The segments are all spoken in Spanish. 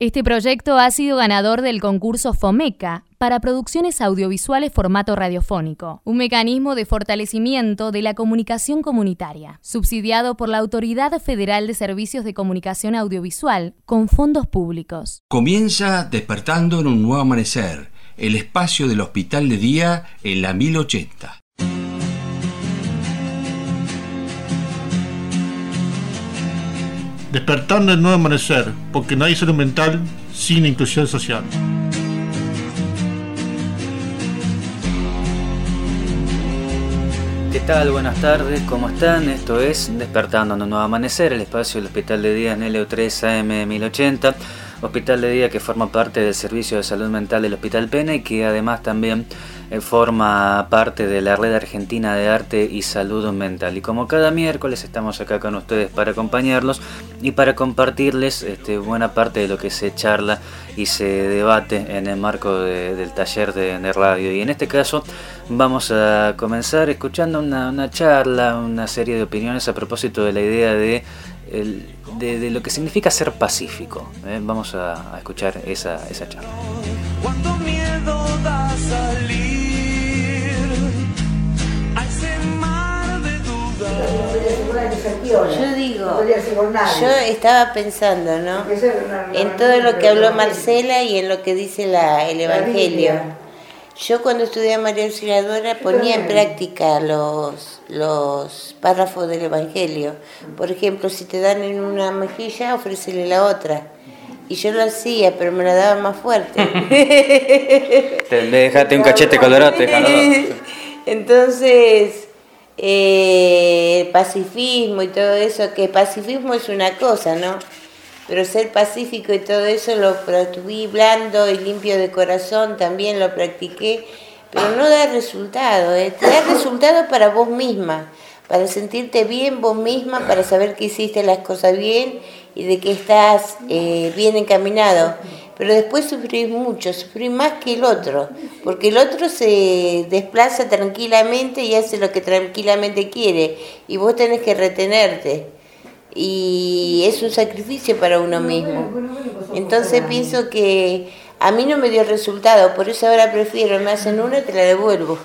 Este proyecto ha sido ganador del concurso FOMECA para producciones audiovisuales formato radiofónico, un mecanismo de fortalecimiento de la comunicación comunitaria, subsidiado por la Autoridad Federal de Servicios de Comunicación Audiovisual con fondos públicos. Comienza Despertando en un Nuevo Amanecer, el espacio del Hospital de Día en la 1080. Despertando en Nuevo Amanecer, porque no hay salud mental sin inclusión social. ¿Qué tal? Buenas tardes, ¿cómo están? Esto es Despertando en un Nuevo Amanecer, el espacio del Hospital de Día en LO3 AM 1080, Hospital de Día que forma parte del Servicio de Salud Mental del Hospital Pena y que además también forma parte de la Red Argentina de Arte y Salud Mental. Y como cada miércoles estamos acá con ustedes para acompañarlos y para compartirles buena parte de lo que se charla y se debate en el marco del taller de radio. Y en este caso vamos a comenzar escuchando una charla, una serie de opiniones a propósito de la idea de lo que significa ser pacífico. Vamos a escuchar esa charla. Cuando miedo da salir a ese mar de dudas. Yo digo, yo estaba pensando, ¿no? En todo lo que habló Marcela y en lo que dice el Evangelio. Yo cuando estudié a María Auxiliadora ponía en práctica los párrafos del Evangelio. Por ejemplo, si te dan en una mejilla, ofrécele la otra. Y yo lo hacía, pero me la daba más fuerte. Te dejaste un cachete colorado. Entonces, pacifismo y todo eso, que pacifismo es una cosa, ¿no? Pero ser pacífico y todo eso lo practiqué, blando y limpio de corazón, también lo practiqué, pero no da resultado, te da resultado para vos misma, para sentirte bien vos misma, para saber que hiciste las cosas bien y de que estás bien encaminado. Pero después sufrís mucho, sufrís más que el otro, porque el otro se desplaza tranquilamente y hace lo que tranquilamente quiere, y vos tenés que retenerte. Y es un sacrificio para uno mismo. Entonces pienso que a mí no me dio resultado, por eso ahora prefiero, me hacen una y te la devuelvo.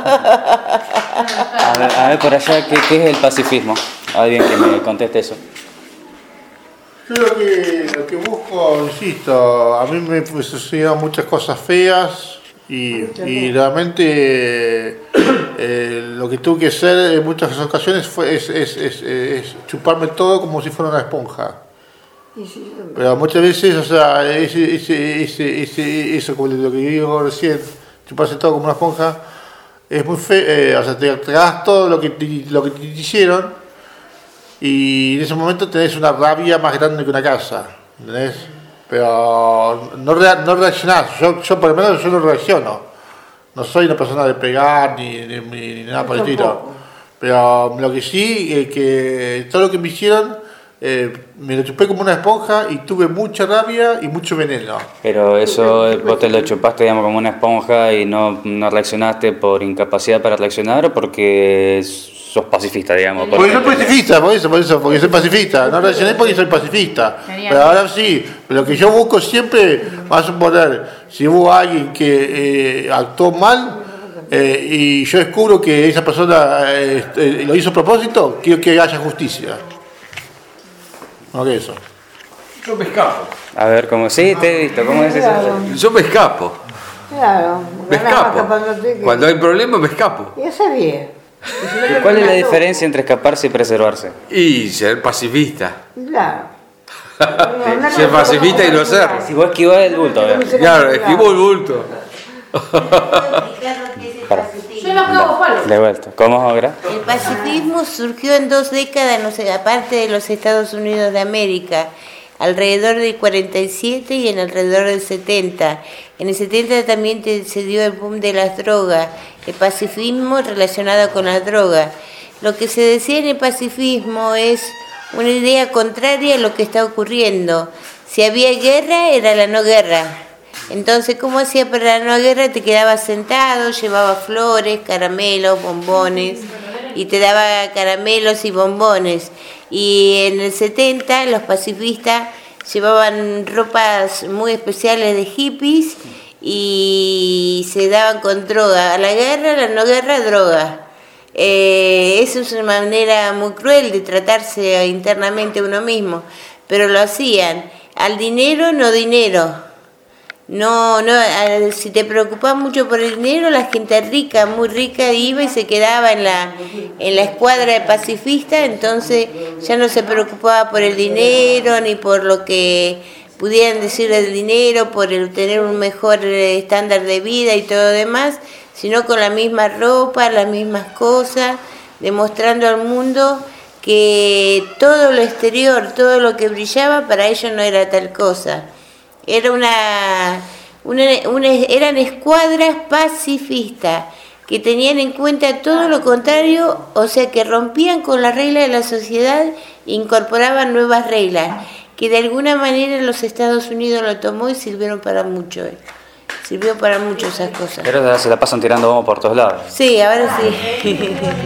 A ver por allá, ¿qué es el pacifismo? Alguien que me conteste eso. Yo lo que busco, insisto, a mí me sucedieron muchas cosas feas y realmente lo que tuve que hacer en muchas ocasiones es chuparme todo como si fuera una esponja. Pero muchas veces, o sea, eso como lo que digo recién, chuparse todo como una esponja, es muy feo, o sea, te tragas todo lo que te hicieron. Y en ese momento tenés una rabia más grande que una casa, ¿entendés? Pero no reaccionás, yo por lo menos yo no reacciono. No soy una persona de pegar ni nada por el estilo. Pero lo que sí es que todo lo que me hicieron, me lo chupé como una esponja y tuve mucha rabia y mucho veneno. Pero eso vos te lo chupaste, digamos, como una esponja y no reaccionaste por incapacidad para reaccionar o porque sos pacifista, digamos. Porque soy pacifista, por eso, porque soy pacifista. No reaccioné porque soy pacifista. Pero ahora sí, lo que yo busco siempre, vas a suponer, si hubo alguien que actuó mal y yo descubro que esa persona lo hizo a propósito, quiero que haya justicia. No que eso. Yo me escapo. A ver, ¿cómo? Sí, te he visto, ¿cómo es eso? Yo me escapo. Claro, Me escapo. Cuando hay problema me escapo. Yo sabía. ¿Y cuál es la diferencia entre escaparse y preservarse? Y ser pacifista. Claro. Ser pacifista y no ser. Si vos esquivás el bulto, Claro, esquivo el bulto. Yo lo acabo, Pablo. De vuelta. ¿Cómo ahora? El pacifismo surgió en 2 décadas, no sé, aparte de los Estados Unidos de América, alrededor del 47 y en alrededor del 70. En el 70 también se dio el boom de las drogas, el pacifismo relacionado con las drogas. Lo que se decía en el pacifismo es una idea contraria a lo que está ocurriendo. Si había guerra, era la no guerra. Entonces, ¿cómo hacía para la no guerra? Te quedabas sentado, llevaba flores, caramelos, bombones, y te daba caramelos y bombones. Y en el 70 los pacifistas llevaban ropas muy especiales de hippies y se daban con droga. A la guerra, a la no guerra, droga. Eso es una manera muy cruel de tratarse internamente uno mismo, pero lo hacían. Al dinero, no dinero. No, si te preocupabas mucho por el dinero, la gente rica, muy rica, iba y se quedaba en la escuadra de pacifistas, entonces ya no se preocupaba por el dinero, ni por lo que pudieran decir del dinero, por el tener un mejor estándar de vida y todo lo demás, sino con la misma ropa, las mismas cosas, demostrando al mundo que todo lo exterior, todo lo que brillaba, para ellos no era tal cosa. Era eran escuadras pacifistas que tenían en cuenta todo lo contrario, o sea que rompían con las reglas de la sociedad e incorporaban nuevas reglas, que de alguna manera los Estados Unidos lo tomó y sirvieron para mucho. Sirvió para mucho esas cosas. Pero ahora se la pasan tirando bomba por todos lados. Sí, ahora sí.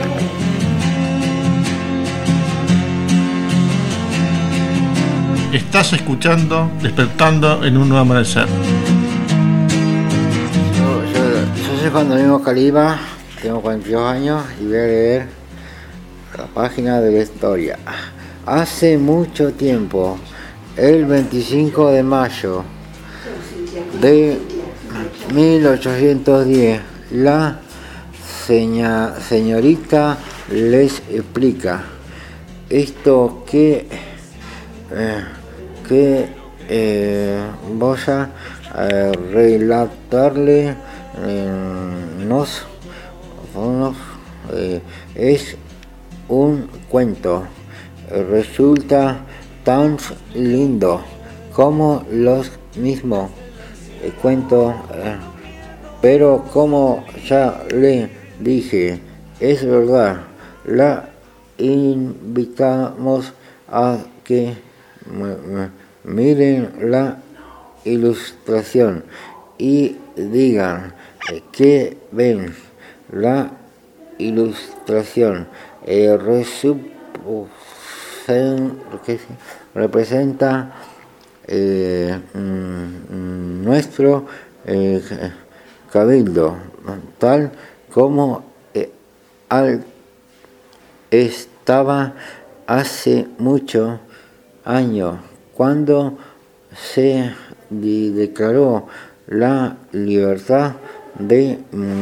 Estás escuchando Despertando en un Nuevo Amanecer. Yo soy Juan Domingo Caliba, tengo 42 años y voy a leer la página de la historia. Hace mucho tiempo, el 25 de mayo de 1810, la señorita les explica esto que voy a relatarle es un cuento. Resulta tan lindo como los mismos cuentos, pero como ya le dije, es verdad, la invitamos a que miren la ilustración y digan que ven. La ilustración representa nuestro cabildo, tal como estaba hace muchos años, cuando se declaró la libertad de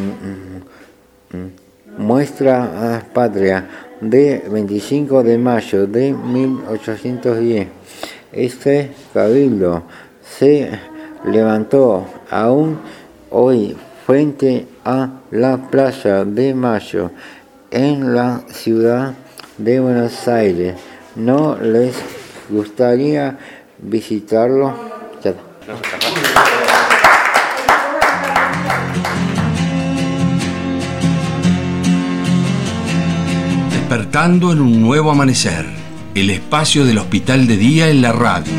nuestra patria de 25 de mayo de 1810. Este cabildo se levantó aún hoy frente a la Plaza de Mayo en la ciudad de Buenos Aires. ¿No les gustaría visitarlo? Despertando en un nuevo amanecer, el espacio del Hospital de Día en la radio.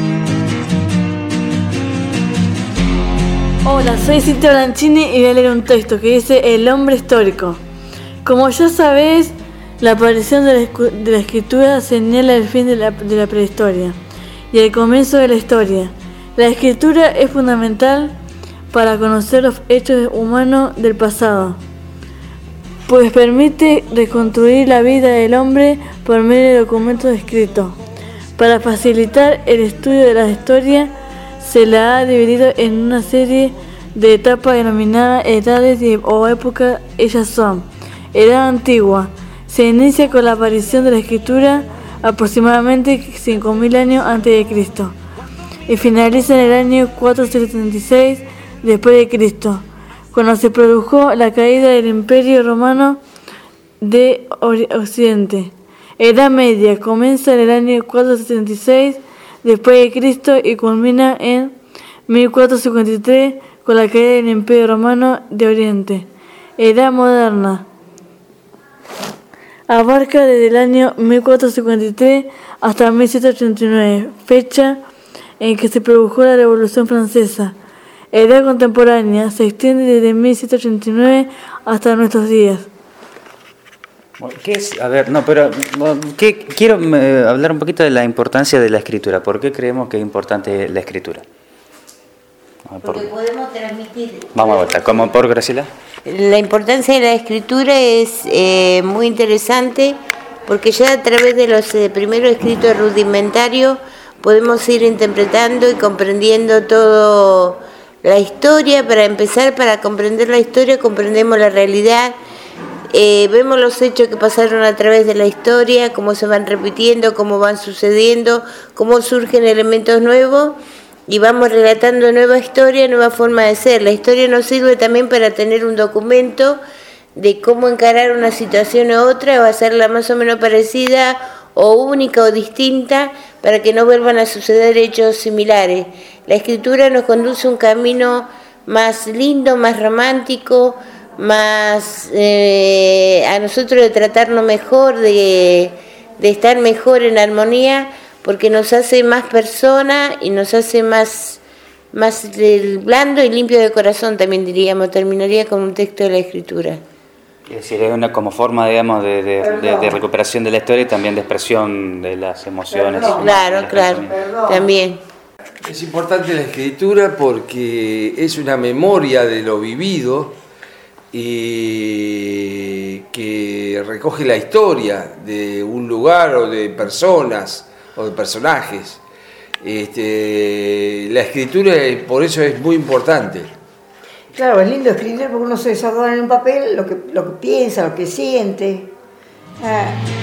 Hola, soy Cintia Branchini y voy a leer un texto que dice El hombre histórico. Como ya sabéis, la aparición de la escritura señala el fin de la prehistoria y el comienzo de la historia. La escritura es fundamental para conocer los hechos humanos del pasado, pues permite reconstruir la vida del hombre por medio de documentos escritos. Para facilitar el estudio de la historia, se la ha dividido en una serie de etapas denominadas edades o épocas. Ellas son: Edad Antigua, se inicia con la aparición de la escritura aproximadamente 5.000 años antes de Cristo y finaliza en el año 476 después de Cristo, cuando se produjo la caída del Imperio Romano de Occidente. Edad Media comienza en el año 476 después de Cristo y culmina en 1453 con la caída del Imperio Romano de Oriente. Edad Moderna abarca desde el año 1453 hasta 1789, fecha en que se produjo la Revolución Francesa. Edad Contemporánea se extiende desde 1789 hasta nuestros días. ¿Qué es? A ver, no, pero quiero hablar un poquito de la importancia de la escritura. ¿Por qué creemos que es importante la escritura? Porque podemos transmitir. Vamos a vuelta. ¿Cómo por Graciela? La importancia de la escritura es muy interesante porque ya a través de los primeros escritos rudimentarios podemos ir interpretando y comprendiendo todo la historia. Para empezar, para comprender la historia, comprendemos la realidad. Vemos los hechos que pasaron a través de la historia, cómo se van repitiendo, cómo van sucediendo, cómo surgen elementos nuevos y vamos relatando nueva historia, nueva forma de ser. La historia nos sirve también para tener un documento de cómo encarar una situación u otra o hacerla más o menos parecida o única o distinta para que no vuelvan a suceder hechos similares. La escritura nos conduce a un camino más lindo, más romántico, más a nosotros de tratarnos mejor, de estar mejor en armonía, porque nos hace más persona y nos hace más blando y limpio de corazón, también diríamos, terminaría con un texto de la escritura. Es decir, es una como forma, digamos, de recuperación de la historia y también de expresión de las emociones. Claro, también. Es importante la escritura porque es una memoria de lo vivido y que recoge la historia de un lugar o de personas o de personajes. La escritura por eso es muy importante. Claro, es lindo escribir porque uno se desahoga en un papel lo que piensa, lo que siente.